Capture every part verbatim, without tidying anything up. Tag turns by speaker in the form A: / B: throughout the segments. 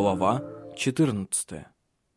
A: Глава четырнадцатая.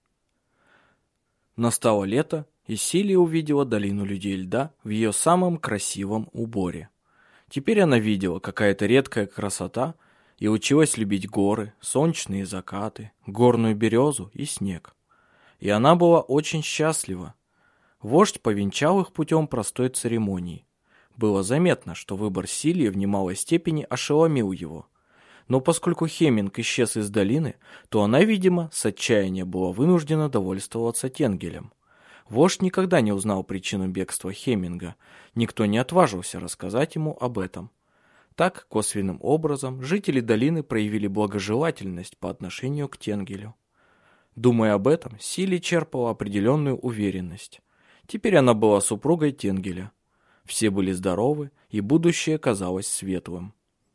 A: Настало лето, и Силия увидела долину людей льда в ее самом красивом уборе. Теперь она видела какая-то редкая красота и училась любить горы, солнечные закаты, горную березу и снег. И она была очень счастлива. Вождь повенчал их путем простой церемонии. Было заметно, что выбор Силии в немалой степени ошеломил его. Но поскольку Хеминг исчез из долины, то она, видимо, с отчаяния была вынуждена довольствоваться Тенгелем. Вождь никогда не узнал причину бегства Хеминга, никто не отважился рассказать ему об этом. Так, косвенным образом, жители долины проявили благожелательность по отношению к Тенгелю. Думая об этом, Силия черпала определенную уверенность. Теперь она была супругой Тенгеля. Все были здоровы, и будущее казалось светлым.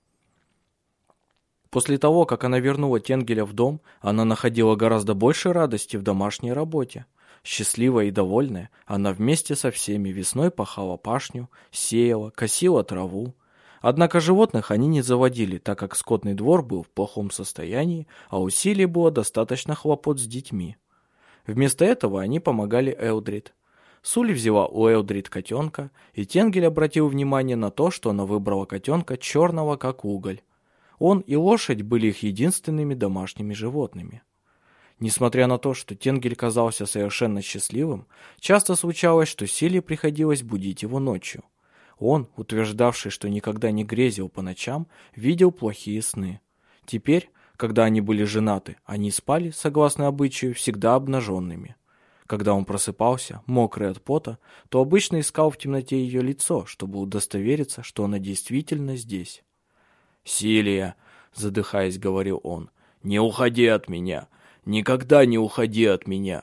A: После того, как она вернула Тенгеля в дом, она находила гораздо больше радости в домашней работе. Счастливая и довольная, она вместе со всеми весной пахала пашню, сеяла, косила траву. Однако животных они не заводили, так как скотный двор был в плохом состоянии, а у Силии было достаточно хлопот с детьми. Вместо этого они помогали Элдрид. Сули взяла у Элдрид котенка, и Тенгель обратил внимание на то, что она выбрала котенка черного, как уголь. Он и лошадь были их единственными домашними животными. Несмотря на то, что Тенгель казался совершенно счастливым, часто случалось, что Силии приходилось будить его ночью. Он, утверждавший, что никогда не грезил по ночам, видел плохие сны. Теперь, когда они были женаты, они спали, согласно обычаю, всегда обнаженными. Когда он просыпался, мокрый от пота, то обычно искал в темноте ее лицо, чтобы удостовериться, что она действительно здесь. «Силия», — задыхаясь, говорил он, — «не уходи от меня, никогда не уходи от меня».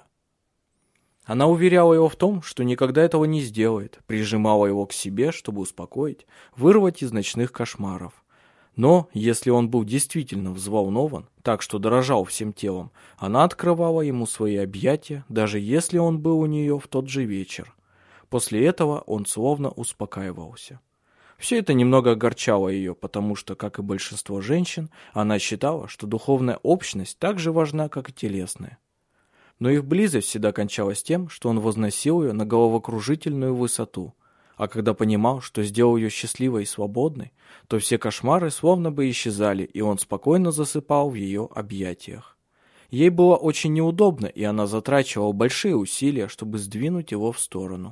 A: Она уверяла его в том, что никогда этого не сделает, прижимала его к себе, чтобы успокоить, вырвать из ночных кошмаров. Но, если он был действительно взволнован, так что дрожал всем телом, она открывала ему свои объятия, даже если он был у нее в тот же вечер. После этого он словно успокаивался. Все это немного огорчало ее, потому что, как и большинство женщин, она считала, что духовная общность так же важна, как и телесная. Но их близость всегда кончалась тем, что он возносил ее на головокружительную высоту, а когда понимал, что сделал ее счастливой и свободной, то все кошмары словно бы исчезали, и он спокойно засыпал в ее объятиях. Ей было очень неудобно, и она затрачивала большие усилия, чтобы сдвинуть его в сторону.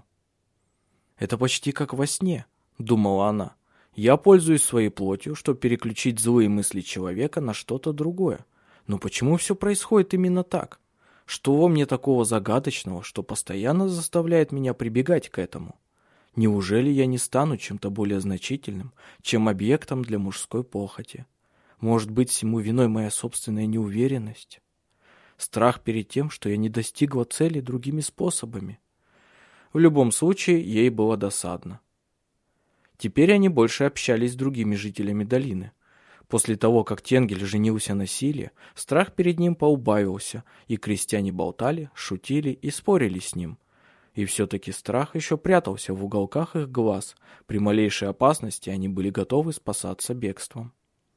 A: «Это почти как во сне», — думала она. «Я пользуюсь своей плотью, чтобы переключить злые мысли человека на что-то другое. Но почему все происходит именно так? Что во мне такого загадочного, что постоянно заставляет меня прибегать к этому? Неужели я не стану чем-то более значительным, чем объектом для мужской похоти? Может быть, всему виной моя собственная неуверенность? Страх перед тем, что я не достигла цели другими способами?» В любом случае, ей было досадно. Теперь они больше общались с другими жителями долины. После того, как Тенгель женился на Силии, страх перед ним поубавился, и крестьяне болтали, шутили и спорили с ним. И все-таки страх еще прятался в уголках их глаз. При малейшей опасности они были готовы спасаться бегством.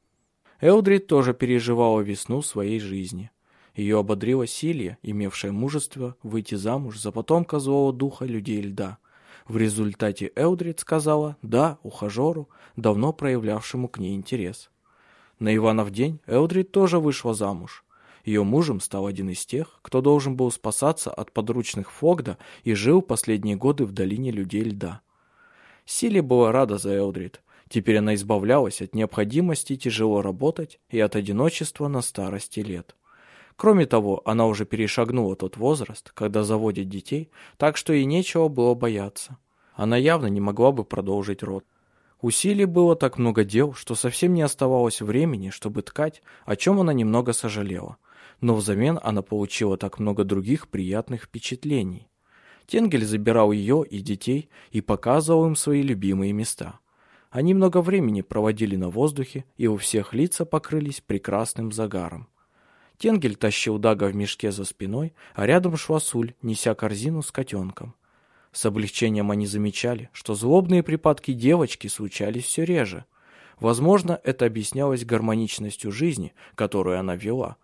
A: Элдрид тоже переживала весну своей жизни. Ее ободрила Силия, имевшая мужество выйти замуж за потомка злого духа людей льда. В результате Элдрид сказала «да» ухажеру, давно проявлявшему к ней интерес. На Иванов день Элдрид тоже вышла замуж. Ее мужем стал один из тех, кто должен был спасаться от подручных Фогда и жил последние годы в долине людей льда. Силия была рада за Элдрид. Теперь она избавлялась от необходимости тяжело работать и от одиночества на старости лет. Кроме того, она уже перешагнула тот возраст, когда заводят детей, так что ей нечего было бояться. Она явно не могла бы продолжить род. У Силии было так много дел, что совсем не оставалось времени, чтобы ткать, о чем она немного сожалела. Но взамен она получила так много других приятных впечатлений. Тенгель забирал ее и детей и показывал им свои любимые места. Они много времени проводили на воздухе, и у всех лица покрылись прекрасным загаром. Тенгель тащил Дага в мешке за спиной, а рядом шла Суль, неся корзину с котенком. С облегчением они замечали, что злобные припадки девочки случались все реже. Возможно, это объяснялось гармоничностью жизни, которую она вела.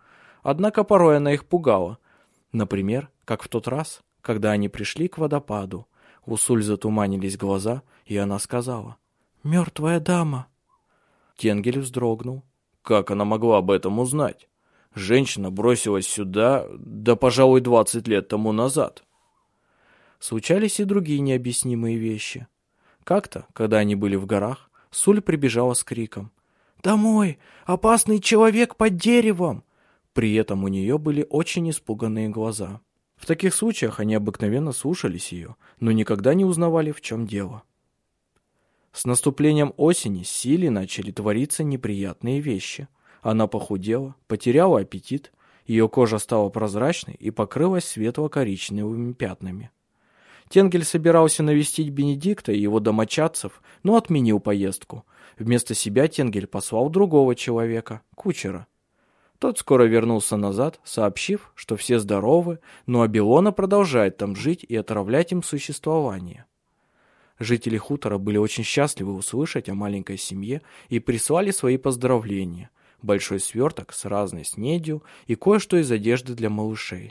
A: однако порой она их пугала. Например, как в тот раз, когда они пришли к водопаду. У Суль затуманились глаза, и она сказала: «Мертвая дама». Тенгель вздрогнул. Как она могла об этом узнать? Женщина бросилась сюда, да, пожалуй, двадцать лет тому назад. Случались и другие необъяснимые вещи. Как-то, когда они были в горах, Суль прибежала с криком: «Домой! Опасный человек под деревом!» При этом у нее были очень испуганные глаза. В таких случаях они обыкновенно слушались ее, но никогда не узнавали, в чем дело. С наступлением осени с Силей начали твориться неприятные вещи. Она похудела, потеряла аппетит, ее кожа стала прозрачной и покрылась светло-коричневыми пятнами. Тенгель собирался навестить Бенедикта и его домочадцев, но отменил поездку. Вместо себя Тенгель послал другого человека, кучера. Тот скоро вернулся назад, сообщив, что все здоровы, но Абилона продолжает там жить и отравлять им существование. Жители хутора были очень счастливы услышать о маленькой семье и прислали свои поздравления, большой сверток с разной снедью и кое-что из одежды для малышей.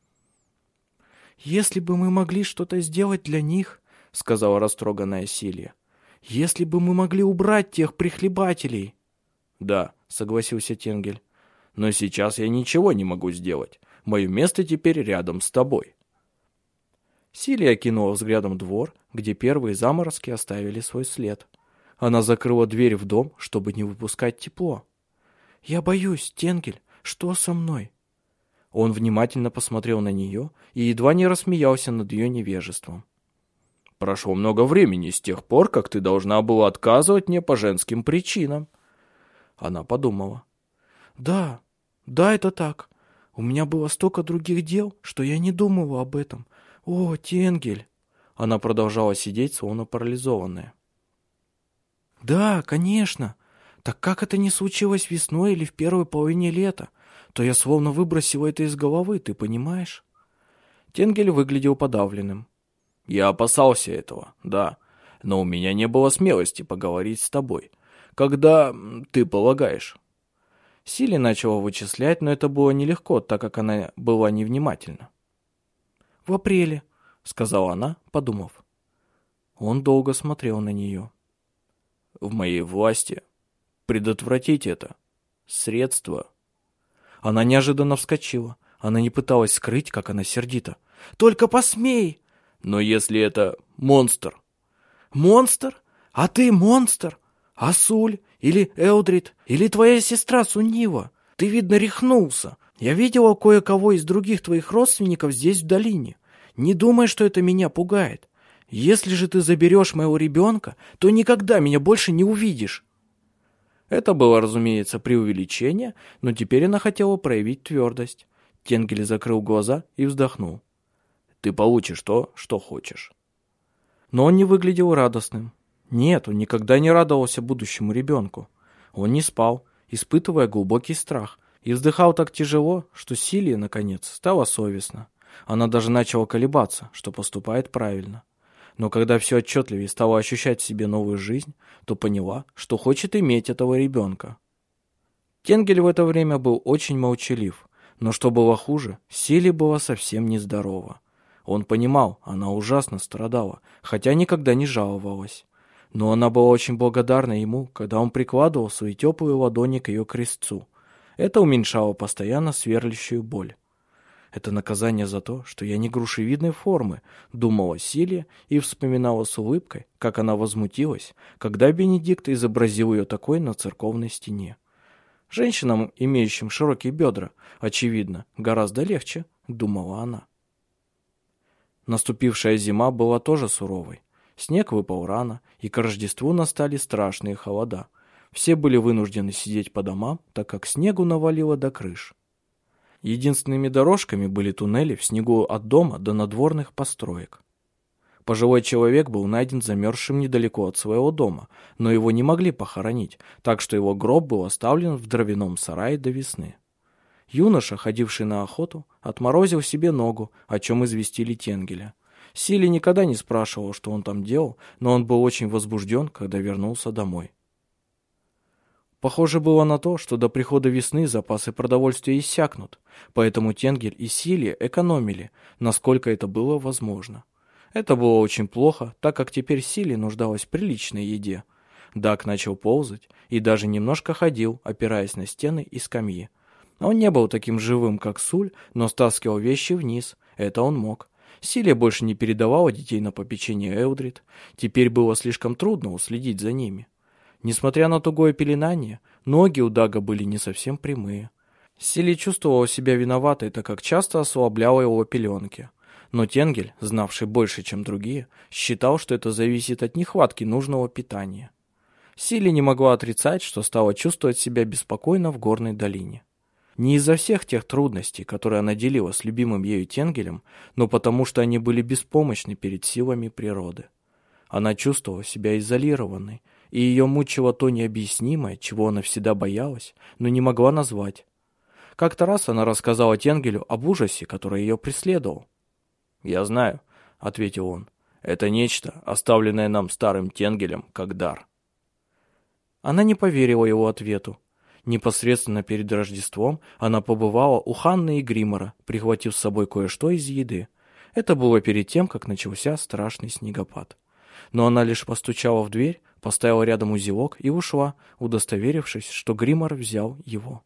A: «Если бы мы могли что-то сделать для них, — сказала растроганная Силия, — если бы мы могли убрать тех прихлебателей!» «Да, — согласился Тенгель, — но сейчас я ничего не могу сделать. Мое место теперь рядом с тобой». Силия окинула взглядом двор, где первые заморозки оставили свой след. Она закрыла дверь в дом, чтобы не выпускать тепло. «Я боюсь, Тенгель, что со мной?» Он внимательно посмотрел на нее и едва не рассмеялся над ее невежеством. «Прошло много времени с тех пор, как ты должна была отказывать мне по женским причинам». Она подумала. «Да, да, это так. У меня было столько других дел, что я не думала об этом. О, Тенгель!» Она продолжала сидеть, словно парализованная. «Да, конечно. Так как это не случилось весной или в первой половине лета, то я словно выбросила это из головы, ты понимаешь?» Тенгель выглядел подавленным. «Я опасался этого, да, но у меня не было смелости поговорить с тобой. Когда ты полагаешь?» Силе начала вычислять, но это было нелегко, так как она была невнимательна. «В апреле», — сказала она, подумав. Он долго смотрел на нее. «В моей власти предотвратить это. Средства». Она неожиданно вскочила. Она не пыталась скрыть, как она сердита. «Только посмей!» «Но если это монстр?» «Монстр? А ты монстр? Асуль? Или Элдрид? Или твоя сестра Суннива? Ты, видно, рехнулся. Я видела кое-кого из других твоих родственников здесь, в долине. Не думай, что это меня пугает. Если же ты заберешь моего ребенка, то никогда меня больше не увидишь». Это было, разумеется, преувеличение, но теперь она хотела проявить твердость. Тенгель закрыл глаза и вздохнул. «Ты получишь то, что хочешь». Но он не выглядел радостным. Нет, он никогда не радовался будущему ребенку. Он не спал, испытывая глубокий страх, и вздыхал так тяжело, что Силе, наконец, стало совестно. Она даже начала колебаться, что поступает правильно. Но когда все отчетливее стала ощущать в себе новую жизнь, то поняла, что хочет иметь этого ребенка. Тенгель в это время был очень молчалив, но что было хуже, Силе была совсем нездорова. Он понимал, она ужасно страдала, хотя никогда не жаловалась. Но она была очень благодарна ему, когда он прикладывал свои теплые ладони к ее крестцу. Это уменьшало постоянно сверлящую боль. «Это наказание за то, что я не грушевидной формы», — думала Силия и вспоминала с улыбкой, как она возмутилась, когда Бенедикт изобразил ее такой на церковной стене. Женщинам, имеющим широкие бедра, очевидно, гораздо легче, думала она. Наступившая зима была тоже суровой. Снег выпал рано, и к Рождеству настали страшные холода. Все были вынуждены сидеть по домам, так как снегу навалило до крыш. Единственными дорожками были туннели в снегу от дома до надворных построек. Пожилой человек был найден замерзшим недалеко от своего дома, но его не могли похоронить, так что его гроб был оставлен в дровяном сарае до весны. Юноша, ходивший на охоту, отморозил себе ногу, о чем известили Тенгеля. Силе никогда не спрашивал, что он там делал, но он был очень возбужден, когда вернулся домой. Похоже было на то, что до прихода весны запасы продовольствия иссякнут, поэтому Тенгель и Силия экономили, насколько это было возможно. Это было очень плохо, так как теперь Силия нуждалась в приличной еде. Даг начал ползать и даже немножко ходил, опираясь на стены и скамьи. Он не был таким живым, как Суль, но стаскивал вещи вниз, это он мог. Силия больше не передавала детей на попечение Элдрид, теперь было слишком трудно уследить за ними. Несмотря на тугое пеленание, ноги у Дага были не совсем прямые. Силия чувствовала себя виноватой, так как часто ослабляла его пеленки. Но Тенгель, знавший больше, чем другие, считал, что это зависит от нехватки нужного питания. Силия не могла отрицать, что стала чувствовать себя беспокойно в горной долине. Не из-за всех тех трудностей, которые она делила с любимым ею Тенгелем, но потому что они были беспомощны перед силами природы. Она чувствовала себя изолированной, и ее мучило то необъяснимое, чего она всегда боялась, но не могла назвать. Как-то раз она рассказала Тенгелю об ужасе, который ее преследовал. «Я знаю», — ответил он, — «это нечто, оставленное нам старым Тенгелем, как дар». Она не поверила его ответу. Непосредственно перед Рождеством она побывала у Ханны и Гримора, прихватив с собой кое-что из еды. Это было перед тем, как начался страшный снегопад. Но она лишь постучала в дверь, поставила рядом узелок и ушла, удостоверившись, что Гримор взял его.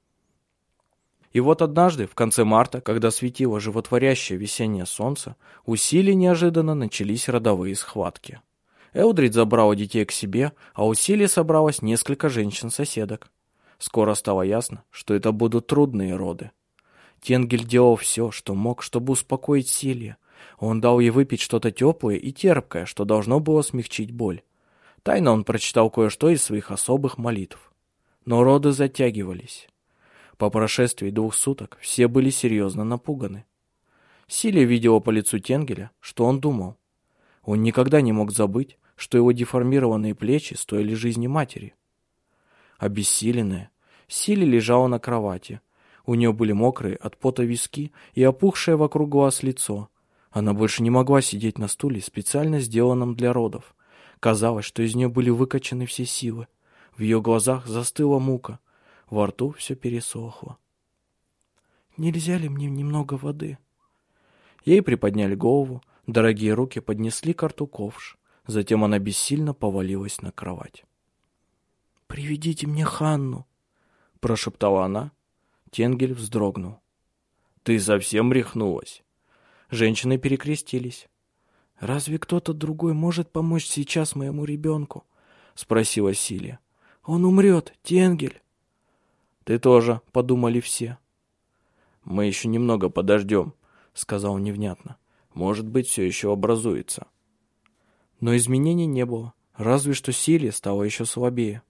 A: И вот однажды, в конце марта, когда светило животворящее весеннее солнце, у Сили неожиданно начались родовые схватки. Элдрид забрала детей к себе, а у Сили собралось несколько женщин-соседок. Скоро стало ясно, что это будут трудные роды. Тенгель делал все, что мог, чтобы успокоить Силию. Он дал ей выпить что-то теплое и терпкое, что должно было смягчить боль. Тайно он прочитал кое-что из своих особых молитв. Но роды затягивались. По прошествии двух суток все были серьезно напуганы. Силия видела по лицу Тенгеля, что он думал. Он никогда не мог забыть, что его деформированные плечи стоили жизни матери. Обессиленная, Силия лежала на кровати. У нее были мокрые от пота виски и опухшее вокруг глаз лицо. Она больше не могла сидеть на стуле, специально сделанном для родов. Казалось, что из нее были выкачаны все силы. В ее глазах застыла мука. Во рту все пересохло. «Нельзя ли мне немного воды?» Ей приподняли голову, дорогие руки поднесли к рту ковш. Затем она бессильно повалилась на кровать. «Приведите мне Ханну», — прошептала она. Тенгель вздрогнул. «Ты совсем рехнулась?» Женщины перекрестились. «Разве кто-то другой может помочь сейчас моему ребенку?» — спросила Силия. «Он умрет, Тенгель». «Ты тоже», — подумали все. «Мы еще немного подождем», — сказал невнятно. «Может быть, все еще образуется». Но изменений не было, разве что Силия стала еще слабее.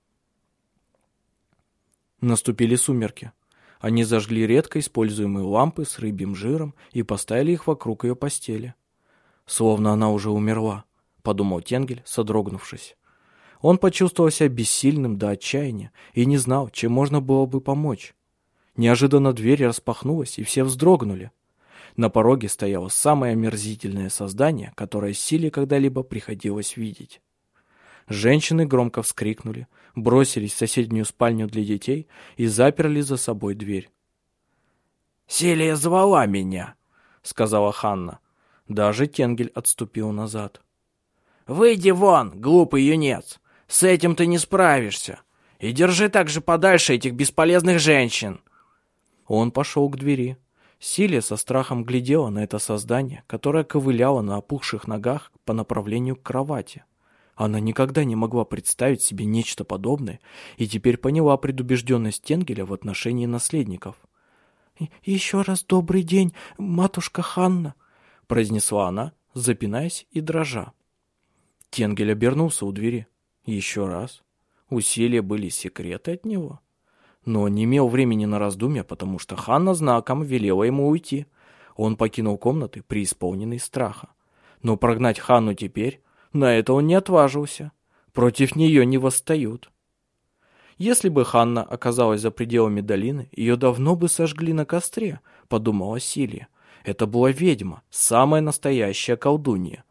A: Наступили сумерки. Они зажгли редко используемые лампы с рыбьим жиром и поставили их вокруг ее постели. «Словно она уже умерла», — подумал Тенгель, содрогнувшись. Он почувствовал себя бессильным до отчаяния и не знал, чем можно было бы помочь. Неожиданно дверь распахнулась, и все вздрогнули. На пороге стояло самое омерзительное создание, которое Силе когда-либо приходилось видеть. Женщины громко вскрикнули, бросились в соседнюю спальню для детей и заперли за собой дверь. «Силия звала меня», — сказала Ханна. Даже Тенгель отступил назад. «Выйди вон, глупый юнец! С этим ты не справишься! И держи также подальше этих бесполезных женщин!» Он пошел к двери. Силия со страхом глядела на это создание, которое ковыляло на опухших ногах по направлению к кровати. Она никогда не могла представить себе нечто подобное и теперь поняла предубежденность Тенгеля в отношении наследников. «Еще раз добрый день, матушка Ханна», — произнесла она, запинаясь и дрожа. Тенгель обернулся у двери. Еще раз. У Силии были секреты от него. Но он не имел времени на раздумья, потому что Ханна знаком велела ему уйти. Он покинул комнаты, преисполненный страха. Но прогнать Ханну теперь, на это он не отважился. Против нее не восстают. Если бы Ханна оказалась за пределами долины, ее давно бы сожгли на костре, подумала Силия. Это была ведьма, самая настоящая колдунья.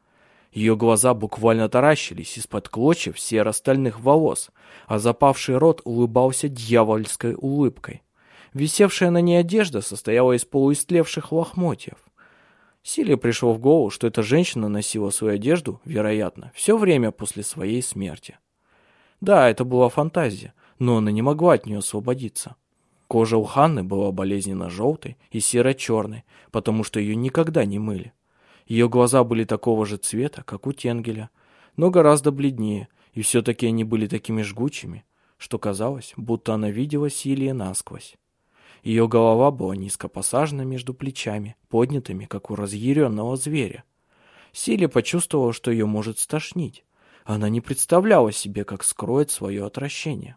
A: Ее глаза буквально таращились из-под клочьев серо-стальных волос, а запавший рот улыбался дьявольской улыбкой. Висевшая на ней одежда состояла из полуистлевших лохмотьев. Силе пришло в голову, что эта женщина носила свою одежду, вероятно, все время после своей смерти. Да, это была фантазия, но она не могла от нее освободиться. Кожа у Ханны была болезненно желтой и серо-черной, потому что ее никогда не мыли. Ее глаза были такого же цвета, как у Тенгеля, но гораздо бледнее, и все-таки они были такими жгучими, что казалось, будто она видела Силе насквозь. Ее голова была низко посажена между плечами, поднятыми, как у разъяренного зверя. Силе почувствовала, что ее может стошнить. Она не представляла себе, как скроет свое отвращение.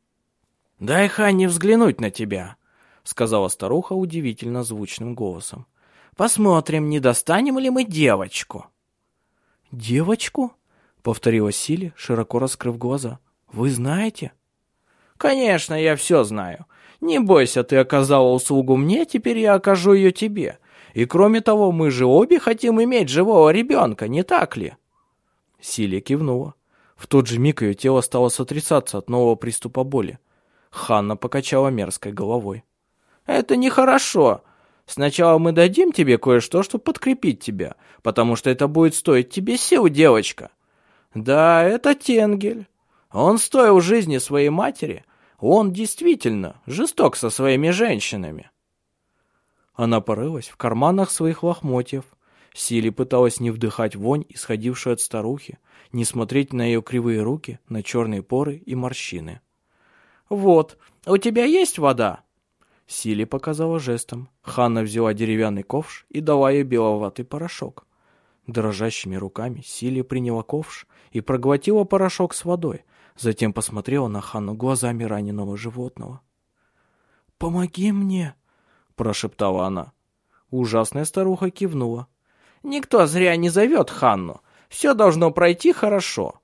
A: «Дай Ханне взглянуть на тебя», — сказала старуха удивительно звучным голосом. «Посмотрим, не достанем ли мы девочку». «Девочку?» — повторила Силе, широко раскрыв глаза. «Вы знаете?» «Конечно, я все знаю. Не бойся, ты оказала услугу мне, теперь я окажу ее тебе. И кроме того, мы же обе хотим иметь живого ребенка, не так ли?» Силе кивнула. В тот же миг ее тело стало сотрясаться от нового приступа боли. Ханна покачала мерзкой головой. «Это нехорошо. Сначала мы дадим тебе кое-что, чтобы подкрепить тебя, потому что это будет стоить тебе сил, девочка. Да, это Тенгель. Он стоил жизни своей матери. Он действительно жесток со своими женщинами». Она порылась в карманах своих лохмотьев. Силе пыталась не вдыхать вонь, исходившую от старухи, не смотреть на ее кривые руки, на черные поры и морщины. «Вот, у тебя есть вода?» Силе показала жестом. Ханна взяла деревянный ковш и дала ей беловатый порошок. Дрожащими руками Силе приняла ковш и проглотила порошок с водой, затем посмотрела на Ханну глазами раненого животного. «Помоги мне!» — прошептала она. Ужасная старуха кивнула. «Никто зря не зовет Ханну. Все должно пройти хорошо».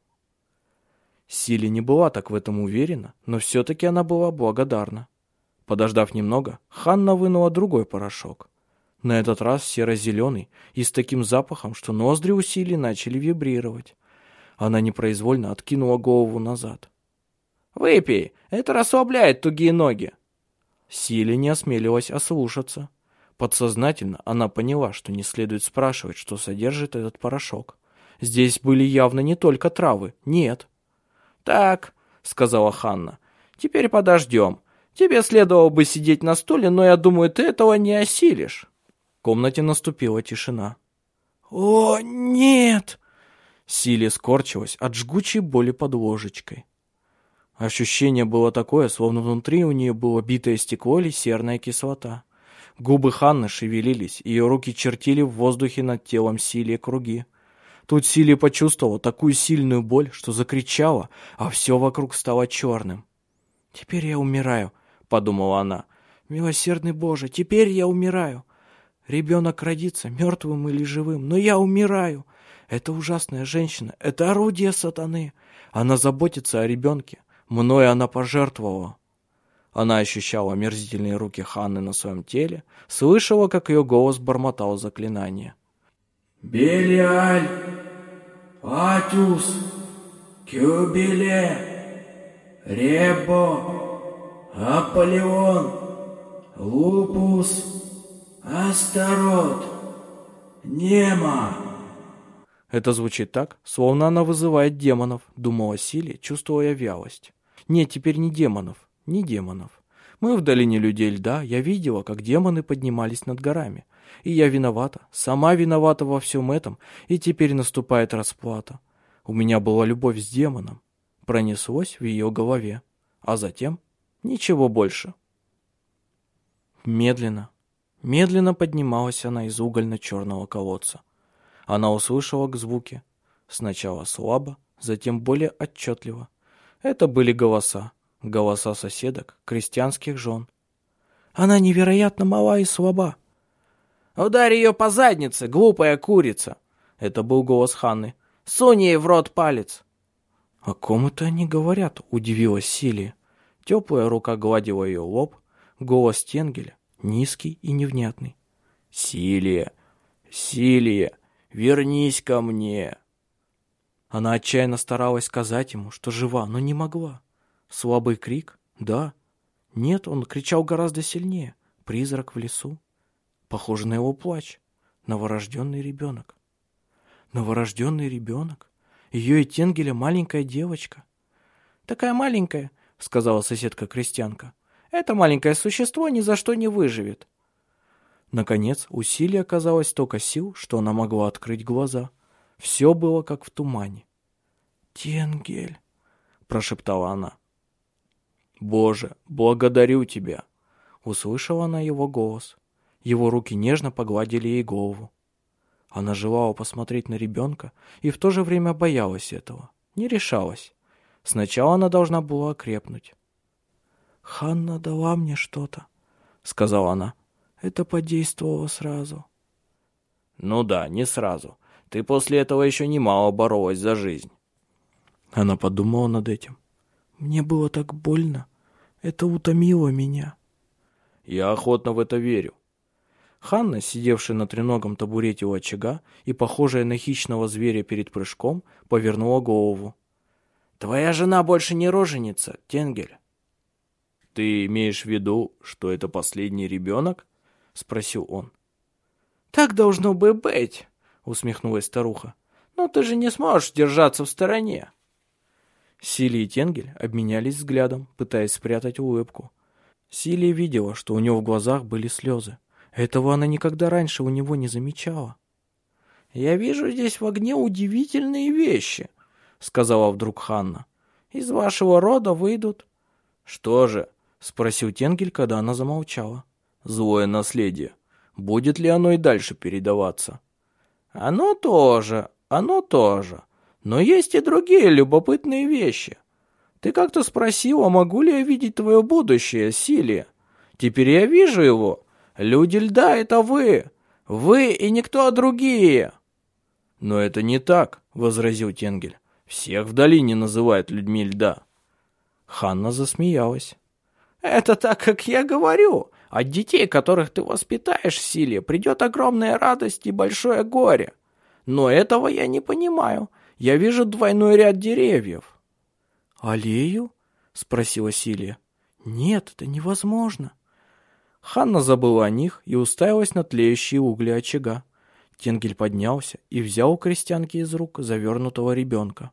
A: Силе не была так в этом уверена, но все-таки она была благодарна. Подождав немного, Ханна вынула другой порошок. На этот раз серо-зеленый и с таким запахом, что ноздри у Силе начали вибрировать. Она непроизвольно откинула голову назад. «Выпей, это расслабляет тугие ноги». Силе не осмелилась ослушаться. Подсознательно она поняла, что не следует спрашивать, что содержит этот порошок. Здесь были явно не только травы, нет. «Так», — сказала Ханна, — «теперь подождем. Тебе следовало бы сидеть на стуле, но я думаю, ты этого не осилишь». В комнате наступила тишина. «О, нет!» Силе скорчилась от жгучей боли под ложечкой. Ощущение было такое, словно внутри у нее было битое стекло или серная кислота. Губы Ханны шевелились, ее руки чертили в воздухе над телом Силе круги. Тут Силе почувствовала такую сильную боль, что закричала, а все вокруг стало черным. «Теперь я умираю», — подумала она. «Милосердный Боже, теперь я умираю. Ребенок родится мертвым или живым, но я умираю. Это ужасная женщина, это орудие сатаны. Она заботится о ребенке. Мною она пожертвовала». Она ощущала омерзительные руки Ханны на своем теле, слышала, как ее голос бормотал заклинание. «Белиаль, Атюс, Кюбеле, Ребо, Аполеон, Лупус, Астарот, Нема». Это звучит так, словно она вызывает демонов, думала Силе, чувствуя вялость. Нет, теперь не демонов, не демонов. Мы в долине людей льда, я видела, как демоны поднимались над горами. И я виновата, сама виновата во всем этом, и теперь наступает расплата. У меня была любовь с демоном. Пронеслось в ее голове. А затем ничего больше. Медленно, медленно поднималась она из угольно-черного колодца. Она услышала к звуки. Сначала слабо, затем более отчетливо. Это были голоса. Голоса соседок, крестьянских жен. «Она невероятно мала и слаба». «Ударь ее по заднице, глупая курица!» Это был голос Ханны. «Сунь ей в рот палец!» «О ком это они говорят?» — удивилась Силе. Теплая рука гладила ее лоб. Голос Тенгеля, низкий и невнятный. «Силе! Силе! Вернись ко мне!» Она отчаянно старалась сказать ему, что жива, но не могла. Слабый крик? Да. Нет, он кричал гораздо сильнее. Призрак в лесу. Похоже на его плач. Новорожденный ребенок. Новорожденный ребенок? Ее и Тенгеля маленькая девочка. «Такая маленькая», — сказала соседка-крестьянка. «Это маленькое существо ни за что не выживет». Наконец, у Сили оказалось столько сил, что она могла открыть глаза. Все было как в тумане. «Тенгель», — прошептала она. «Боже, благодарю тебя!» — услышала она его голос. Его руки нежно погладили ей голову. Она желала посмотреть на ребенка и в то же время боялась этого. Не решалась. Сначала она должна была окрепнуть. «Ханна дала мне что-то», — сказала она. «Это подействовало сразу». «Ну да, не сразу. Ты после этого еще немало боролась за жизнь». Она подумала над этим. «Мне было так больно. Это утомило меня». «Я охотно в это верю». Ханна, сидевшая на треногом табурете у очага и похожая на хищного зверя перед прыжком, повернула голову. «Твоя жена больше не роженица, Тенгель». «Ты имеешь в виду, что это последний ребенок?» — спросил он. «Так должно бы быть», — усмехнулась старуха. «Но ты же не сможешь держаться в стороне». Силия и Тенгель обменялись взглядом, пытаясь спрятать улыбку. Силия видела, что у него в глазах были слезы. Этого она никогда раньше у него не замечала. «Я вижу здесь в огне удивительные вещи», — сказала вдруг Ханна. «Из вашего рода выйдут...» «Что же?» — спросил Тенгель, когда она замолчала. «Злое наследие. Будет ли оно и дальше передаваться?» «Оно тоже, оно тоже. Но есть и другие любопытные вещи. Ты как-то спросила, могу ли я видеть твое будущее, Силия? Теперь я вижу его. Люди льда — это вы. Вы и никто другие». «Но это не так», — возразил Тенгель. «Всех в долине называют людьми льда». Ханна засмеялась. «Это так, как я говорю. От детей, которых ты воспитаешь, Силия, придет огромная радость и большое горе. Но этого я не понимаю. Я вижу двойной ряд деревьев». «Аллею?» — спросила Силия. «Нет, это невозможно». Ханна забыла о них и уставилась на тлеющие угли очага. Тенгель поднялся и взял у крестьянки из рук завернутого ребенка.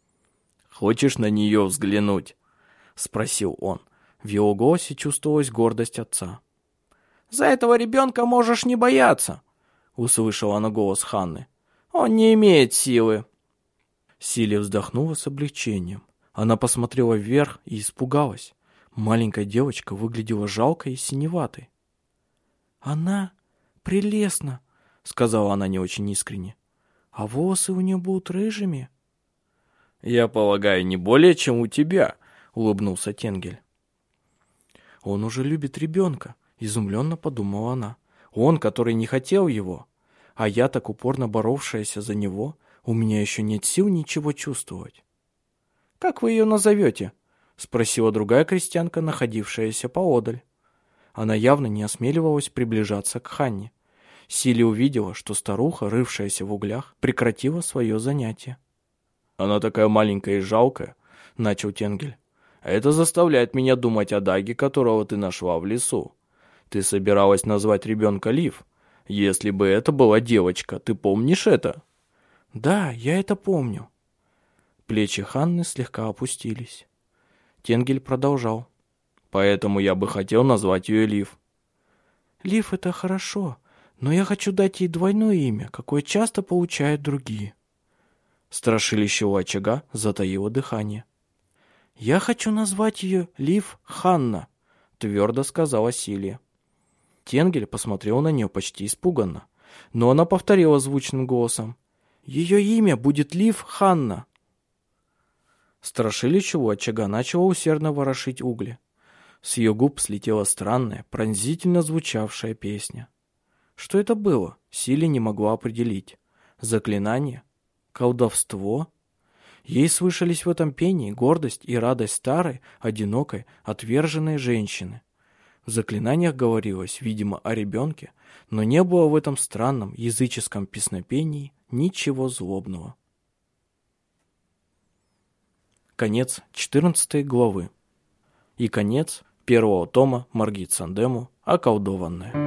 A: «Хочешь на нее взглянуть?» — спросил он. В его голосе чувствовалась гордость отца. «За этого ребенка можешь не бояться», — услышала она голос Ханны. «Он не имеет силы». Силия вздохнула с облегчением. Она посмотрела вверх и испугалась. Маленькая девочка выглядела жалкой и синеватой. «Она прелестна», — сказала она не очень искренне. «А волосы у нее будут рыжими». «Я полагаю, не более, чем у тебя», — улыбнулся Тенгель. «Он уже любит ребенка», — изумленно подумала она. «Он, который не хотел его. А я, так упорно боровшаяся за него, у меня еще нет сил ничего чувствовать». «Как вы ее назовете?» — спросила другая крестьянка, находившаяся поодаль. Она явно не осмеливалась приближаться к Ханне. Силия увидела, что старуха, рывшаяся в углях, прекратила свое занятие. «Она такая маленькая и жалкая», — начал Тенгель. «Это заставляет меня думать о Даге, которого ты нашла в лесу. Ты собиралась назвать ребенка Лив. Если бы это была девочка, ты помнишь это?» «Да, я это помню». Плечи Ханны слегка опустились. Тенгель продолжал. «Поэтому я бы хотел назвать ее Лив». «Лив — это хорошо, но я хочу дать ей двойное имя, какое часто получают другие». Страшилище у очага затаило дыхание. «Я хочу назвать ее Лив Ханна», — твердо сказала Силия. Тенгель посмотрел на нее почти испуганно, но она повторила звучным голосом. «Ее имя будет Лив Ханна». Страшилище у очага начало усердно ворошить угли. С ее губ слетела странная, пронзительно звучавшая песня. Что это было, Силия не могла определить. Заклинание? Колдовство? Ей слышались в этом пении гордость и радость старой, одинокой, отверженной женщины. В заклинаниях говорилось, видимо, о ребенке, но не было в этом странном языческом песнопении ничего злобного. Конец четырнадцатой главы. И конец первого тома Маргит Сандему «Околдованная».